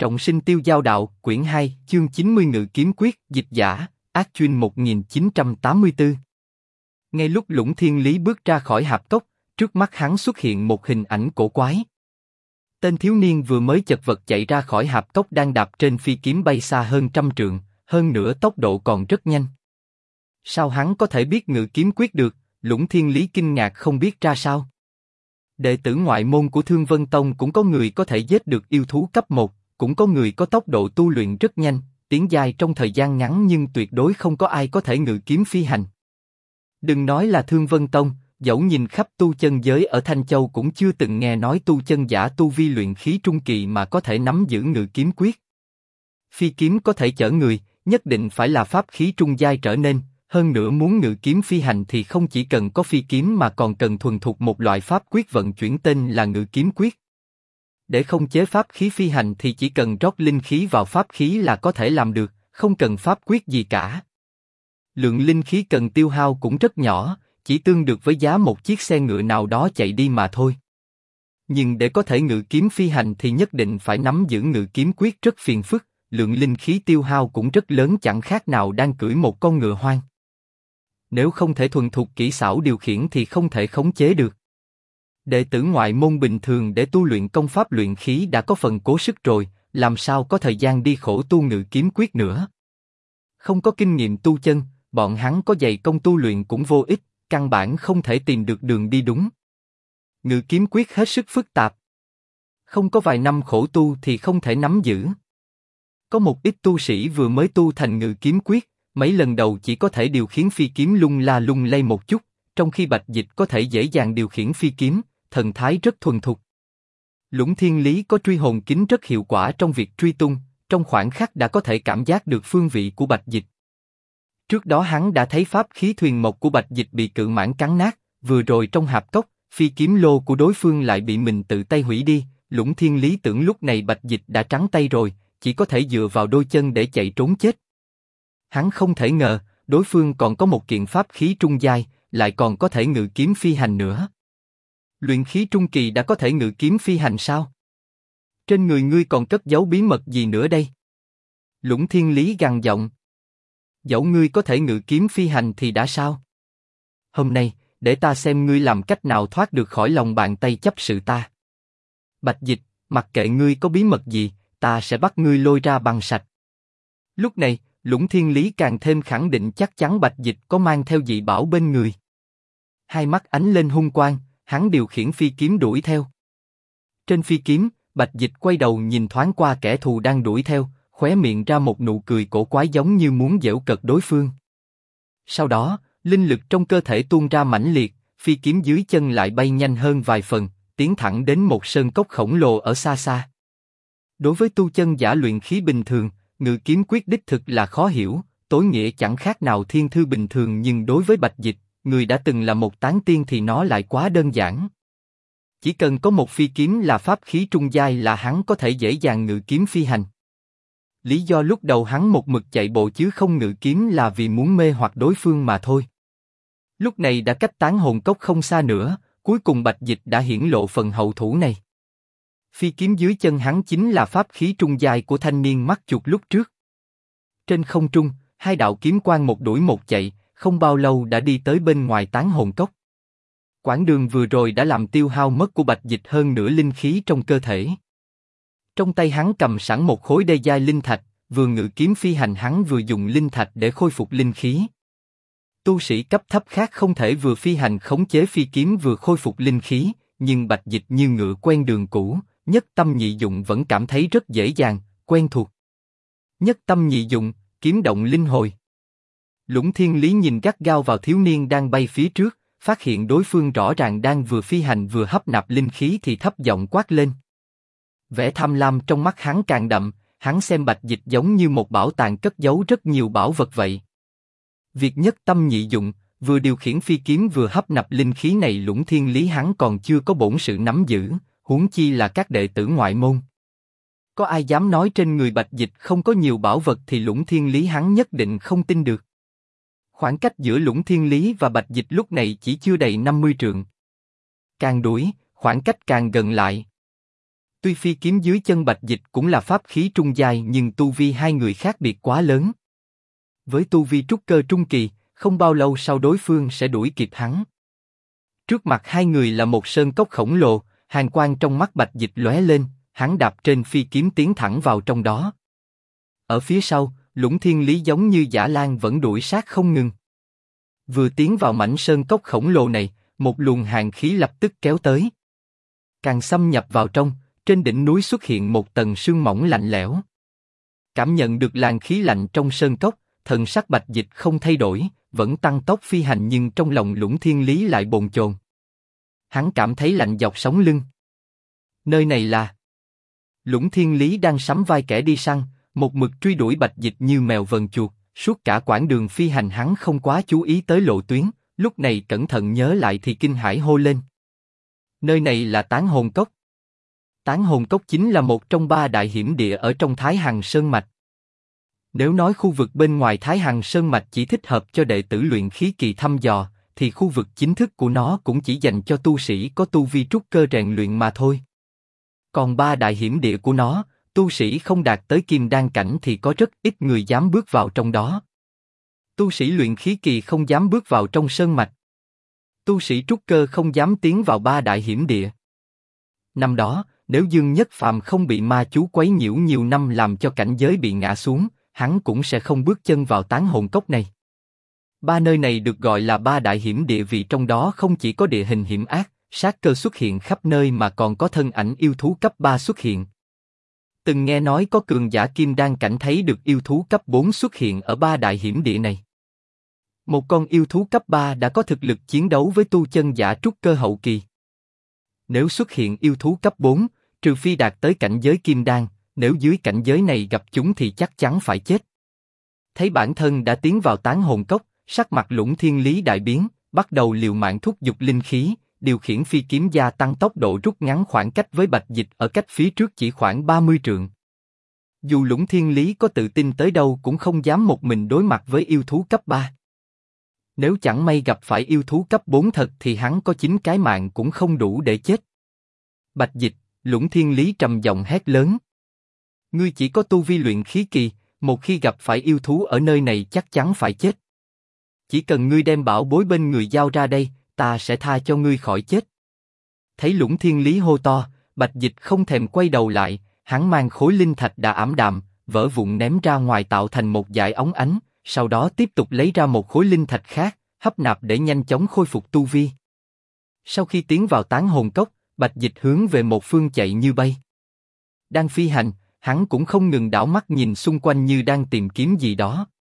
Trọng sinh tiêu giao đạo, quyển 2, chương 90 ngự kiếm quyết, dịch giả, Ác Chuyên 1984. Ngay lúc Lũng Thiên Lý bước ra khỏi hạp cốc, trước mắt hắn xuất hiện một hình ảnh cổ quái. Tên thiếu niên vừa mới chật vật chạy ra khỏi hạp cốc đang đạp trên phi kiếm bay xa hơn 100 trượng, hơn nữa tốc độ còn rất nhanh. Sao hắn có thể biết ngự kiếm quyết được? Lũng Thiên Lý kinh ngạc không biết ra sao. Đệ tử ngoại môn của Thương Vân Tông cũng có người có thể giết được yêu thú cấp 1, cũng có người có tốc độ tu luyện rất nhanh, tiến giai trong thời gian ngắn, nhưng tuyệt đối không có ai có thể ngự kiếm phi hành. Đừng nói là Thương Vân Tông, dẫu nhìn khắp tu chân giới ở Thanh Châu cũng chưa từng nghe nói tu chân giả tu vi luyện khí trung kỳ mà có thể nắm giữ ngự kiếm quyết. Phi kiếm có thể chở người, nhất định phải là pháp khí trung giai trở nên. Hơn nữa muốn ngự kiếm phi hành thì không chỉ cần có phi kiếm mà còn cần thuần thục một loại pháp quyết vận chuyển tên là ngự kiếm quyết. Để khống chế pháp khí phi hành thì chỉ cần rót linh khí vào pháp khí là có thể làm được, không cần pháp quyết gì cả. Lượng linh khí cần tiêu hao cũng rất nhỏ, chỉ tương được với giá một chiếc xe ngựa nào đó chạy đi mà thôi. Nhưng để có thể ngự kiếm phi hành thì nhất định phải nắm giữ ngự kiếm quyết rất phiền phức, lượng linh khí tiêu hao cũng rất lớn, chẳng khác nào đang cưỡi một con ngựa hoang. Nếu không thể thuần thục kỹ xảo điều khiển thì không thể khống chế được. Đệ tử ngoại môn bình thường để tu luyện công pháp luyện khí đã có phần cố sức rồi, làm sao có thời gian đi khổ tu ngự kiếm quyết nữa. Không có kinh nghiệm tu chân, bọn hắn có dày công tu luyện cũng vô ích, căn bản không thể tìm được đường đi đúng. Ngự kiếm quyết hết sức phức tạp. Không có vài năm khổ tu thì không thể nắm giữ. Có một ít tu sĩ vừa mới tu thành ngự kiếm quyết, mấy lần đầu chỉ có thể điều khiển phi kiếm lung la lung lay một chút, trong khi Bạch Dịch có thể dễ dàng điều khiển phi kiếm, thần thái rất thuần thục. Lũng Thiên Lý có truy hồn kính rất hiệu quả trong việc truy tung, trong khoảnh khắc đã có thể cảm giác được phương vị của Bạch Dịch. Trước đó hắn đã thấy pháp khí thuyền mộc của Bạch Dịch bị cự mãng cắn nát, vừa rồi trong hạp cốc, phi kiếm lô của đối phương lại bị mình tự tay hủy đi. Lũng Thiên Lý tưởng lúc này Bạch Dịch đã trắng tay rồi, chỉ có thể dựa vào đôi chân để chạy trốn chết. Hắn không thể ngờ, đối phương còn có một kiện pháp khí trung giai, lại còn có thể ngự kiếm phi hành nữa. Luyện khí trung kỳ đã có thể ngự kiếm phi hành sao? Trên người ngươi còn cất giấu bí mật gì nữa đây? Lũng Thiên Lý gằn giọng. Dẫu ngươi có thể ngự kiếm phi hành thì đã sao? Hôm nay, để ta xem ngươi làm cách nào thoát được khỏi lòng bàn tay chấp sự ta. Bạch Dịch, mặc kệ ngươi có bí mật gì, ta sẽ bắt ngươi lôi ra bằng sạch. Lúc này, Lũng Thiên Lý càng thêm khẳng định chắc chắn Bạch Dịch có mang theo dị bảo bên người. Hai mắt ánh lên hung quang, hắn điều khiển phi kiếm đuổi theo. Trên phi kiếm, Bạch Dịch quay đầu nhìn thoáng qua kẻ thù đang đuổi theo, khóe miệng ra một nụ cười cổ quái giống như muốn giễu cợt đối phương. Sau đó, linh lực trong cơ thể tuôn ra mãnh liệt, phi kiếm dưới chân lại bay nhanh hơn vài phần, tiến thẳng đến một sơn cốc khổng lồ ở xa xa. Đối với tu chân giả luyện khí bình thường, ngự kiếm quyết đích thực là khó hiểu, tối nghĩa chẳng khác nào thiên thư bình thường, nhưng đối với Bạch Dịch, người đã từng là một tán tiên thì nó lại quá đơn giản. Chỉ cần có một phi kiếm là pháp khí trung giai là hắn có thể dễ dàng ngự kiếm phi hành. Lý do lúc đầu hắn một mực chạy bộ chứ không ngự kiếm là vì muốn mê hoặc đối phương mà thôi. Lúc này đã cách tán hồn cốc không xa nữa, cuối cùng Bạch Dịch đã hiển lộ phần hậu thủ này. Phi kiếm dưới chân hắn chính là pháp khí trung giai của thanh niên mắt chuột lúc trước. Trên không trung, hai đạo kiếm quang một đuổi một chạy, không bao lâu đã đi tới bên ngoài tán hồn cốc. Quãng đường vừa rồi đã làm tiêu hao mất của Bạch Dịch hơn nửa linh khí trong cơ thể. Trong tay hắn cầm sẵn một khối đê giai linh thạch, vừa ngự kiếm phi hành hắn vừa dùng linh thạch để khôi phục linh khí. Tu sĩ cấp thấp khác không thể vừa phi hành khống chế phi kiếm vừa khôi phục linh khí, nhưng Bạch Dịch như ngựa quen đường cũ, nhất tâm nhị dụng vẫn cảm thấy rất dễ dàng, quen thuộc. Nhất tâm nhị dụng, kiếm động linh hồi. Lũng Thiên Lý nhìn gắt gao vào thiếu niên đang bay phía trước, phát hiện đối phương rõ ràng đang vừa phi hành vừa hấp nạp linh khí thì thấp giọng quát lên. Vẻ tham lam trong mắt hắn càng đậm, hắn xem Bạch Dịch giống như một bảo tàng cất giấu rất nhiều bảo vật vậy. Việc nhất tâm nhị dụng, vừa điều khiển phi kiếm vừa hấp nạp linh khí này Lũng Thiên Lý hắn còn chưa có bổn sự nắm giữ, huống chi là các đệ tử ngoại môn. Có ai dám nói trên người Bạch Dịch không có nhiều bảo vật thì Lũng Thiên Lý hắn nhất định không tin được. Khoảng cách giữa Lũng Thiên Lý và Bạch Dịch lúc này chỉ chưa đầy 50 trượng. Càng đuổi, khoảng cách càng gần lại. Tuy phi kiếm dưới chân Bạch Dịch cũng là pháp khí trung giai nhưng tu vi hai người khác biệt quá lớn. Với tu vi trúc cơ trung kỳ, không bao lâu sau đối phương sẽ đuổi kịp hắn. Trước mặt hai người là một sơn cốc khổng lồ, hàn quang trong mắt Bạch Dịch lóe lên, hắn đạp trên phi kiếm tiến thẳng vào trong đó. Ở phía sau, Lũng Thiên Lý giống như dã lang vẫn đuổi sát không ngừng. Vừa tiến vào mảnh sơn cốc khổng lồ này, một luồng hàn khí lập tức kéo tới. Càng xâm nhập vào trong, trên đỉnh núi xuất hiện một tầng sương mỏng lạnh lẽo. Cảm nhận được làn khí lạnh trong sơn cốc, thần sắc Bạch Dịch không thay đổi, vẫn tăng tốc phi hành nhưng trong lòng Lũng Thiên Lý lại bồn chồn. Hắn cảm thấy lạnh dọc sống lưng. Nơi này là... Lũng Thiên Lý đang sắm vai kẻ đi săn, một mực truy đuổi Bạch Dịch như mèo vờn chuột, suốt cả quãng đường phi hành hắn không quá chú ý tới lộ tuyến, lúc này cẩn thận nhớ lại thì kinh hãi hô lên. Nơi này là Tán Hồn Cốc. Tán Hồn Cốc chính là một trong ba đại hiểm địa ở trong Thái Hằng Sơn Mạch. Nếu nói khu vực bên ngoài Thái Hằng Sơn Mạch chỉ thích hợp cho đệ tử luyện khí kỳ thăm dò, thì khu vực chính thức của nó cũng chỉ dành cho tu sĩ có tu vi trúc cơ rèn luyện mà thôi. Còn ba đại hiểm địa của nó, tu sĩ không đạt tới kim đan cảnh thì có rất ít người dám bước vào trong đó. Tu sĩ luyện khí kỳ không dám bước vào trong sơn mạch. Tu sĩ trúc cơ không dám tiến vào ba đại hiểm địa. Năm đó, nếu Dương Nhất Phàm không bị ma chú quấy nhiễu nhiều năm làm cho cảnh giới bị ngã xuống, hắn cũng sẽ không bước chân vào Tán Hồn Cốc này. Ba nơi này được gọi là ba đại hiểm địa vì trong đó không chỉ có địa hình hiểm ác, sát cơ xuất hiện khắp nơi mà còn có thân ảnh yêu thú cấp 3 xuất hiện. Từng nghe nói có cường giả kim đan cảnh thấy được yêu thú cấp 4 xuất hiện ở ba đại hiểm địa này. Một con yêu thú cấp 3 đã có thực lực chiến đấu với tu chân giả trúc cơ hậu kỳ. Nếu xuất hiện yêu thú cấp 4, trừ phi đạt tới cảnh giới kim đan, nếu dưới cảnh giới này gặp chúng thì chắc chắn phải chết. Thấy bản thân đã tiến vào Tán Hồn Cốc, sắc mặt Lũng Thiên Lý đại biến, bắt đầu liều mạng thúc giục linh khí, điều khiển phi kiếm gia tăng tốc độ rút ngắn khoảng cách với Bạch Dịch ở cách phía trước chỉ khoảng 30 trượng. Dù Lũng Thiên Lý có tự tin tới đâu cũng không dám một mình đối mặt với yêu thú cấp 3. Nếu chẳng may gặp phải yêu thú cấp 4 thật thì hắn có 9 cái mạng cũng không đủ để chết. Bạch Dịch, Lũng Thiên Lý trầm giọng hét lớn. Ngươi chỉ có tu vi luyện khí kỳ, một khi gặp phải yêu thú ở nơi này chắc chắn phải chết. Chỉ cần ngươi đem bảo bối bên người giao ra đây, ta sẽ tha cho ngươi khỏi chết. Thấy Lũng Thiên Lý hô to, Bạch Dịch không thèm quay đầu lại, hắn mang khối linh thạch đã ảm đạm, vỡ vụn ném ra ngoài tạo thành một dải óng ánh, sau đó tiếp tục lấy ra một khối linh thạch khác, hấp nạp để nhanh chóng khôi phục tu vi. Sau khi tiến vào Tán Hồn Cốc, Bạch Dịch hướng về một phương chạy như bay. Đang phi hành, hắn cũng không ngừng đảo mắt nhìn xung quanh như đang tìm kiếm gì đó.